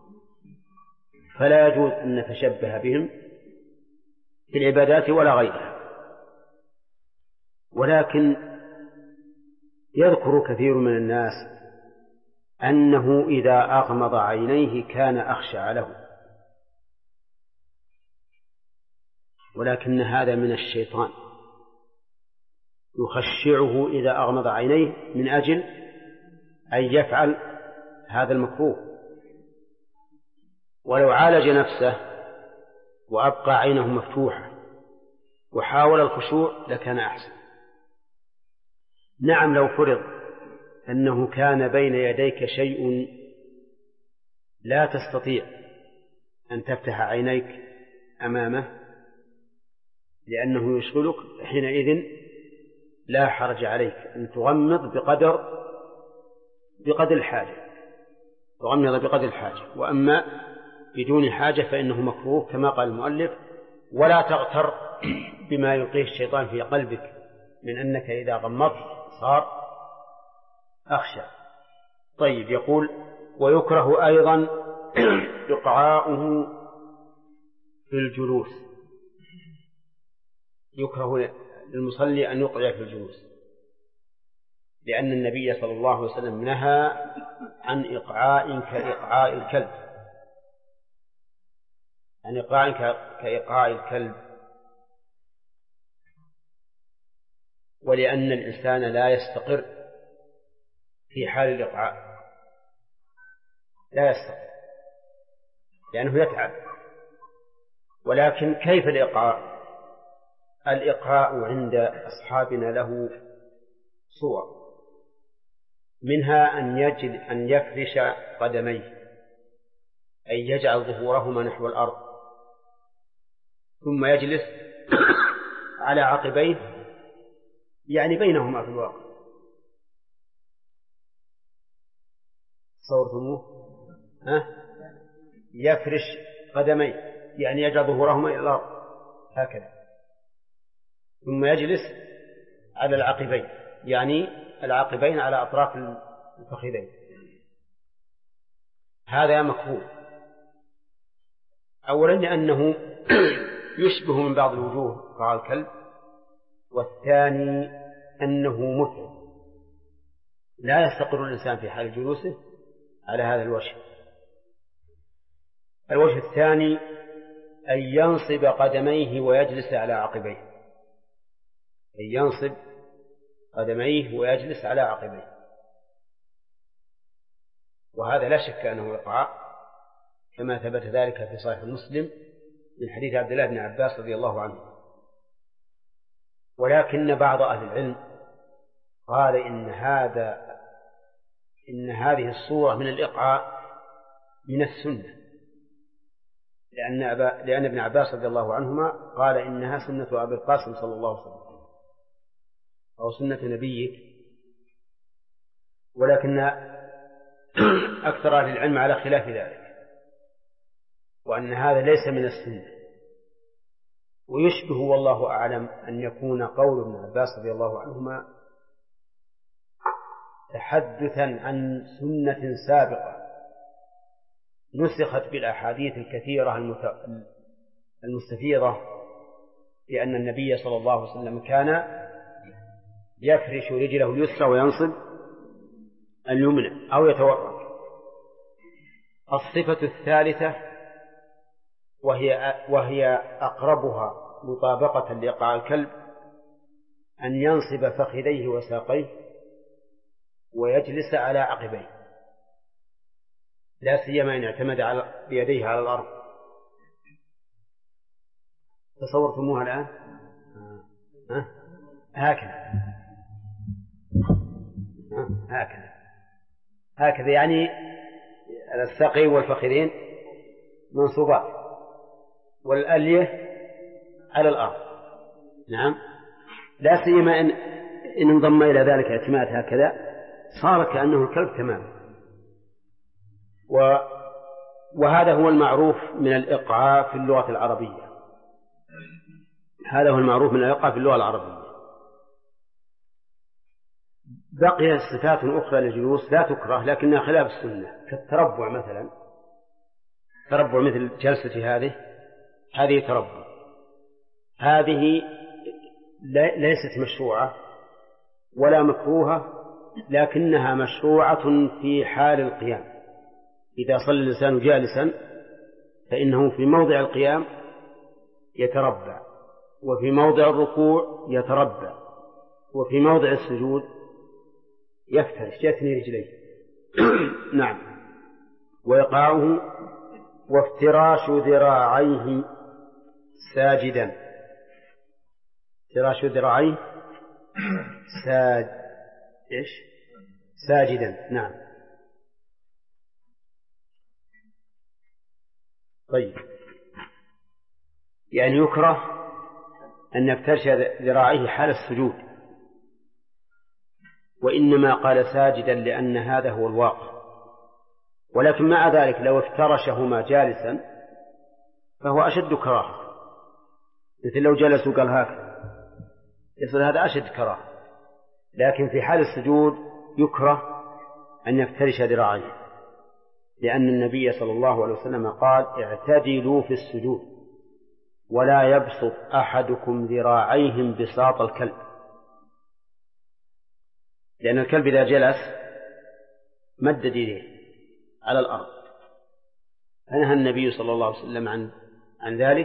فلا يجوز أن نتشبه بهم في العبادات ولا غيرها. ولكن يذكر كثير من الناس أنه إذا أغمض عينيه كان أخشع له، ولكن هذا من الشيطان يخشعه إذا أغمض عينيه من أجل أن يفعل هذا المكروه. ولو عالج نفسه وأبقى عينه مفتوحة وحاول الخشوع لكان أحسن. نعم، لو فرض أنه كان بين يديك شيء لا تستطيع أن تفتح عينيك أمامه لأنه يشغلك، حينئذ لا حرج عليك أن تغمض بقدر الحاجة، تغمض بقدر الحاجة. وأما بدون حاجة فإنه مكروه كما قال المؤلف: ولا تغتر بما يلقيه الشيطان في قلبك من أنك إذا غمضت صار أخشى. طيب، يقول: ويكره أيضا إقعاؤه في الجلوس، يكره للمصلي أن يقعد في الجلوس، لأن النبي صلى الله عليه وسلم نهى عن إقعاء كإقعاء الكلب، عن إقعاء كإقعاء الكلب، ولأن الإنسان لا يستقر في حال الإقعاء، لا يستقر لأنه يتعب. ولكن كيف الإقعاء؟ الإقعاء عند أصحابنا له صور، منها أن يفرش قدميه، أي يجعل ظهورهما نحو الأرض ثم يجلس على عقبيه، يعني بينهما في الواقع. صورتموه؟ يفرش قدميه يعني يجعل ظهورهما إلى الأرض هكذا، ثم يجلس على العقبين، يعني العقبين على أطراف الفخذين. هذا مكروه، أولا لأنه يشبه من بعض الوجوه قاع الكلب، والثاني أنه متعب، لا يستقر الإنسان في حال جلوسه على هذا الوجه. الوجه الثاني أن ينصب قدميه ويجلس على عقبيه، أن ينصب قدميه ويجلس على عقبيه، وهذا لا شك أنه إقعاء كما ثبت ذلك في صحيح مسلم من حديث عبد الله بن عباس رضي الله عنه. ولكن بعض أهل العلم قال إن هذه الصورة من الإقعاء من السنة، لأن ابن عباس رضي الله عنهما قال إنها سنة أبي القاسم صلى الله عليه وسلم أو سنة نبيك. ولكن أكثر أهل العلم على خلاف ذلك، وأن هذا ليس من السنة، ويشبه والله أعلم أن يكون قول ابن عباس رضي الله عنهما تحدثا عن سنة سابقة نسخت بالأحاديث الكثيرة المستفيضة، لأن النبي صلى الله عليه وسلم كان يفرش رجله اليسرى وينصب اليمنى أو يتورك. الصفة الثالثة وهي أقربها مطابقة لإقعاء الكلب أن ينصب فخذيه وساقيه ويجلس على عقبيه، لا سيما إن اعتمد بيديه على الأرض. تصورتموها الآن؟ هكذا يعني الساقين والفخذين منصوبات والألية على الأرض. نعم، لا سيما إن انضم إلى ذلك اعتماد هكذا صار كأنه الكلب تماما. وهذا هو المعروف من الإقعاء في اللغة العربية، هذا هو المعروف من الإقعاء في اللغة العربية. بقي صفات أخرى للجلوس لا تكره لكنها خلاف السنة، كالتربع مثلا، تربع مثل جلسة هذه تربع، هذه ليست مشروعة ولا مكروهة لكنها مشروعة في حال القيام. إذا صلى الإنسان جالسا فإنه في موضع القيام يتربع، وفي موضع الركوع يتربع، وفي موضع السجود يفترش يثني رجليه. نعم. وإيقاعه وافتراش ذراعيه ساجدا. افتراش ذراعيه ساجدا. نعم. طيب، يعني يكره أن يفترش ذراعيه حال السجود، وإنما قال ساجدا لأن هذا هو الواقع. ولكن مع ذلك لو افترشهما جالسا فهو أشد كراهة، مثل لو جلسوا قال هكذا يصير هذا أشد كراهة. لكن في حال السجود يكره أن يفترش ذراعيه، لأن النبي صلى الله عليه وسلم قال اعتدلوا في السجود ولا يبسط أحدكم ذراعيه بساط الكلب، لأن الكلب إذا جلس مد يديه على الأرض، فنهى النبي صلى الله عليه وسلم عن ذلك،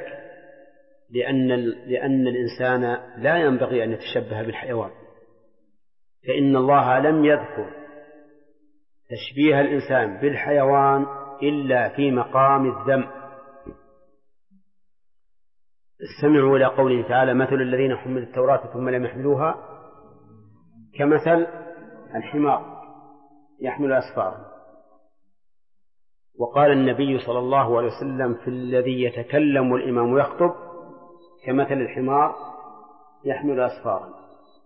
لأن الإنسان لا ينبغي أن يتشبه بالحيوان، فإن الله لم يذكر تشبيه الإنسان بالحيوان إلا في مقام الذم. استمعوا إلى قوله تعالى مثل الذين حملوا التوراة ثم لم يحملوها كمثل الحمار يحمل أسفارا. وقال النبي صلى الله عليه وسلم في الذي يتكلم والإمام يخطب كمثل الحمار يحمل أسفارا.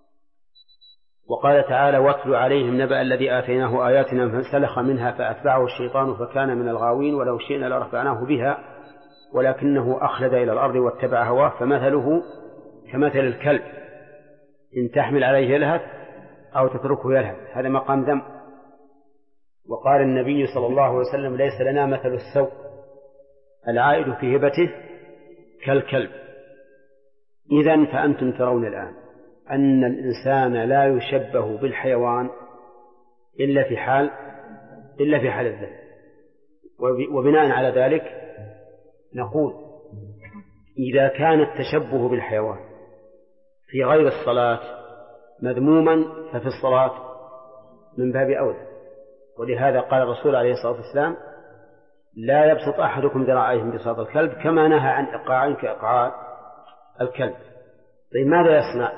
وقال تعالى واتل عليهم نبأ الذي آتيناه آياتنا فانسلخ منها فأتبعه الشيطان فكان من الغاوين ولو شئنا لرفعناه بها ولكنه أخلد إلى الأرض واتبع هواه فمثله كمثل الكلب إن تحمل عليه يلهث أو تتركه يلهث. هذا مقام ذم. وقال النبي صلى الله عليه وسلم ليس لنا مثل السوء العائد في هبته كالكلب. إذن فأنتم ترون الآن أن الإنسان لا يشبه بالحيوان إلا في حال الذم. وبناء على ذلك نقول إذا كان التشبه بالحيوان في غير الصلاة مذموما ففي الصلاة من باب أولى. ولهذا قال الرسول عليه الصلاة والسلام لا يبسط أحدكم ذراعيه بساط الكلب كما نهى عن إيقاع كإيقاع الكلب. طيب ماذا يصنع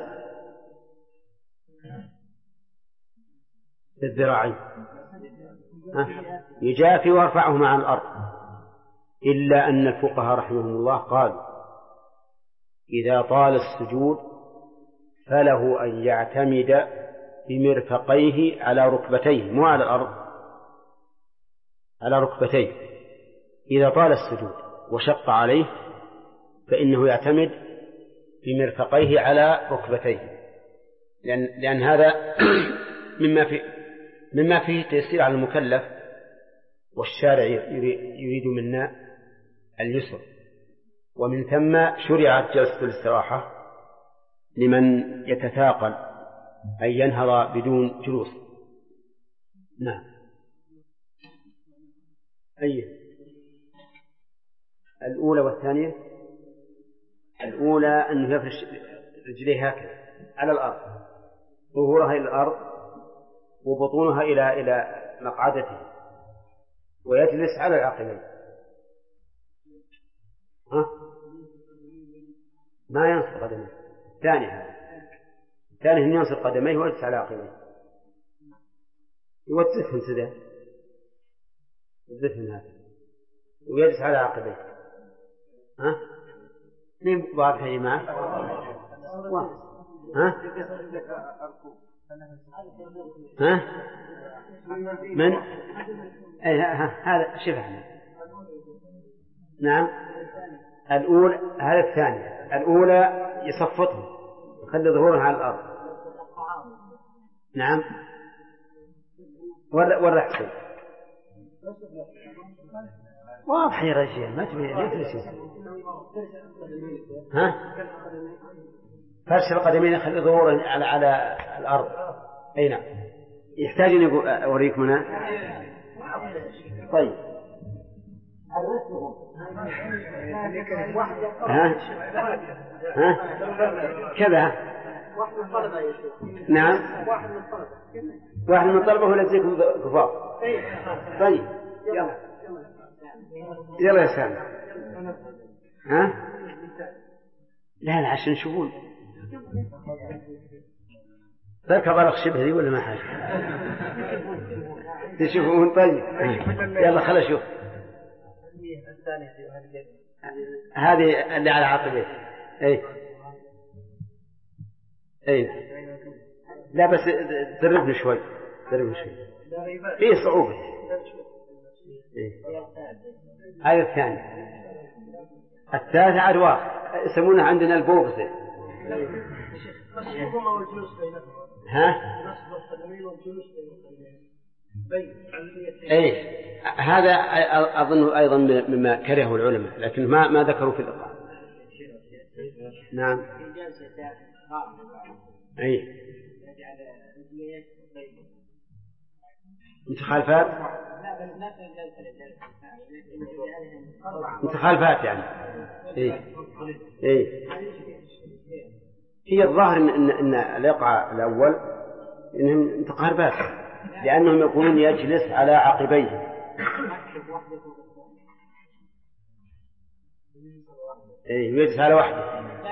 بالذراعين؟ يجافي ويرفعهما عن الأرض، إلا أن الفقهاء رحمهم الله قالوا إذا طال السجود فله أن يعتمد بمرفقيه على ركبتيه مو على الأرض، على ركبتيه. إذا طال السجود وشق عليه فإنه يعتمد بمرفقيه على ركبتيه، لأن هذا مما فيه تيسير على المكلف، والشارع يريد منا اليسر، ومن ثم شرعت جلسة الاستراحة لمن يتثاقل أن ينهض بدون جلوس. نعم. الأولى والثانية. الأولى أنه يفرش رجليه هكذا على الأرض، ظهورها إلى الأرض وبطونها إلى مقعدته، ويجلس على العقبين. ما ينصب قدميه. ثاني أن ينصب قدميه ويجلس على عقبيه، يوجههم سده يوجههم هذا ويجلس على عقبيه. مين واضح يا جماعة؟ من؟ هذا شبهنا. نعم. الأولى هذا الثانية. الأولى يصفطهم يخلي ظهورها على الأرض. نعم. ورا حسين واضح يا رجال، ما تبي شيء. فرش القدمين يخلي ظهورا على الأرض. أي نعم. يحتاج أن أوريكم هنا. طيب ها كذا. نعم واحد من الطلبة هو لديكم كفار. طيب يلا يا سامي. ها لا عشان نشوفون ذاك بلغ شبه ذي ولا ما حاجة تشوفون. طيب يلا خل أشوف. هذه اللي على عقبه. أي لا بس دربنا شوي فيه صعوبة. هذا الثاني. الثالث عدوى يسمونه عندنا البوغزة. ها هذا أظن أيضا مما كرهه العلماء لكن ما ذكروا في الإقامة. نعم متخالفات يعني. هي الظاهر إن الإقعاء الأول إنهم متقاربات لأنهم يقولون يجلس على عقبيه. يجلس على واحده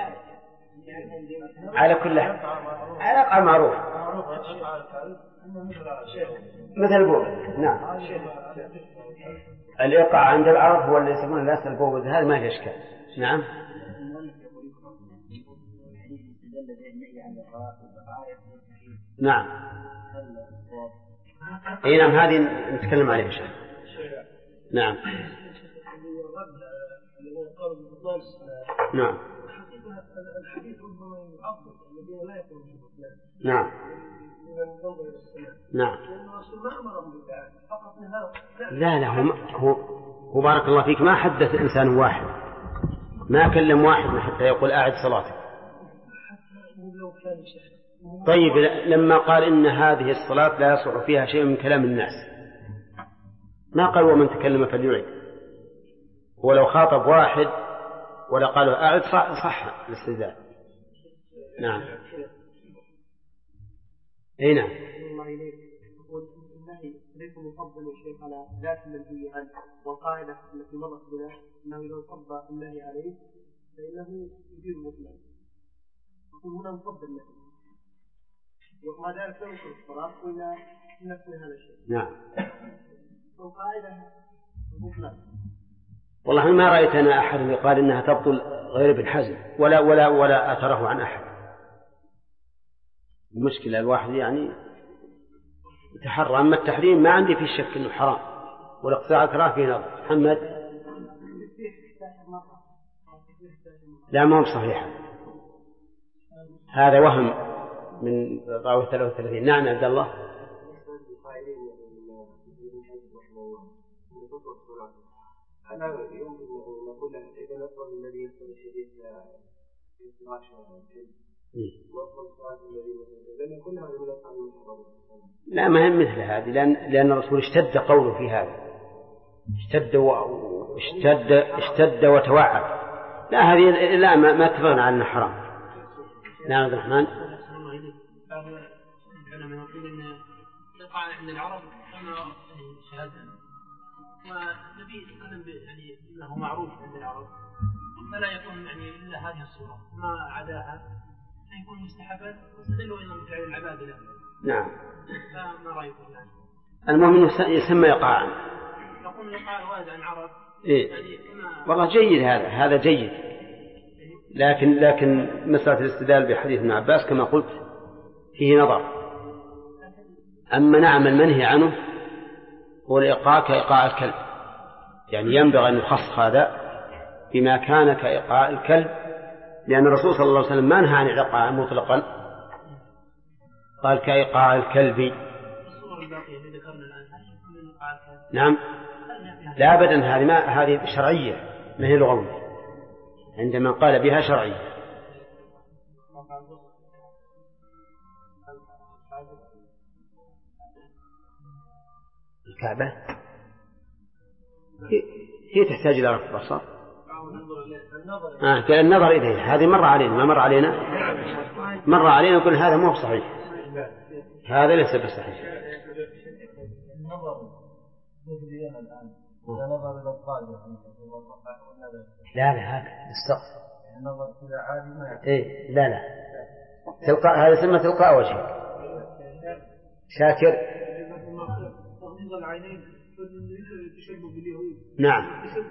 على كل الإقعاء معروف مثل البوغ. نعم الإقعاء عند العرب هو اللي يسمونه الناس البوغ. هذا ما في إشكال. نعم نعم نعم هذه نتكلم عليها إن شاء الله. نعم نعم نعم نعم لا هو بارك الله فيك ما حدث إنسان واحد ما كلم واحد حتى يقول أعد صلاتك. طيب لما قال إن هذه الصلاة لا يصح فيها شيء من كلام الناس ما قال ومن تكلم فليعد. ولو خاطب واحد ولا قالوا أعد صح الاستدلال. نعم نعم
ليس مفضل الشيخ على ذات المنهي عنه والقاعدة التي مرت بنا أنه لو طبق النهي عليه فإنه يجيب المطلق. يقول هنا مفضل له وما ذلك تنشر الصلاة إلى نفس هذا الشيء.
نعم
والقاعدة مطلق.
والله ما رأيت أنا أحد يقال إنها تبطل غير ابن حزم ولا أثره عن أحد. المشكلة الواحد يعني يتحرى. أما التحريم ما عندي في شك إنه حرام والاقتراع كراه فيه نظر. محمد لا ما هو صحيح هذا وهم من راوي 33. نعم عبد الله.
أنا يمكن أن نقول إذا نفضل الذي يفضل الشديد في الفراش
لا ما هي مثل هذه لأن الرسول اشتد قوله في هذا اشتد وتوعد. لا هذه لا ما اتفقنا على أنه حرام. نعم عبد الرحمن.
العلماء يقول أن تقع عند العرب كما شهدنا والنبي يعني أنه معروف عند العرب فلا يكون يعني إلا هذه الصورة ما عداها يكون مستحبا واستدلوا أيضا بفعل العباد له.
نعم
فما رأيكم الآن؟
المهم يسمى إيقاعا.
يقول إيقاع وارد عن عرب.
يعني والله جيد هذا جيد لكن مسألة الاستدلال بحديث ابن عباس كما قلت فيه نظر. أما نعم المنهي عنه هو الإيقاع كإيقاع الكلب يعني ينبغي أن يخص هذا بما كان كإيقاع الكلب لأن الرسول صلى الله عليه وسلم ما نهى عن الإيقاع مطلقا قال كإيقاع الكلب. نعم لا أبدا هذه شرعية ما هي لغوية عندما قال بها شرعية. الكعبة هي تحتاج إلى رفع البصر. قال النظر إليه، هذه مر علينا ما مر علينا؟ مر علينا يقول هذا مو صحيح، هذا ليس بصحيح. لا هذا استغفر. إيه لا تلقاء، هذا ثم تلقاء وجهك. شاكر. نعم.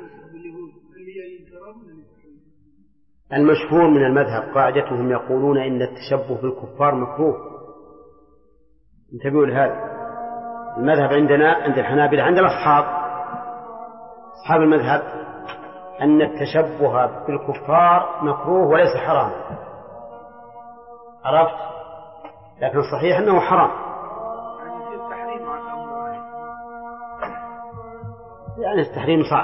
المشهور من المذهب قاعدتهم يقولون إن التشبه بالكفار مكروه. انتبهوا لهذا المذهب عندنا عند الحنابلة، عند أصحاب المذهب أن التشبه بالكفار مكروه وليس حرام. عرفت؟ لكن الصحيح أنه حرام، يعني التحريم صعب.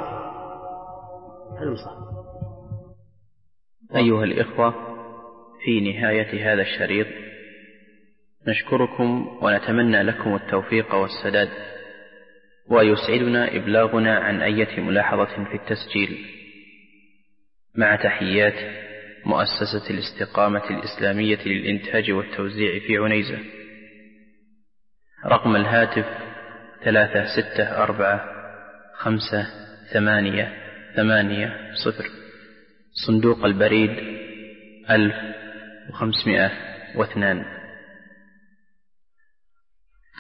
أيها الإخوة، في نهاية هذا الشريط نشكركم ونتمنى لكم التوفيق والسداد، ويسعدنا إبلاغنا عن أي ملاحظة في التسجيل. مع تحيات مؤسسة الاستقامة الإسلامية للإنتاج والتوزيع في عنيزة. رقم الهاتف 36458880. صندوق البريد 1502.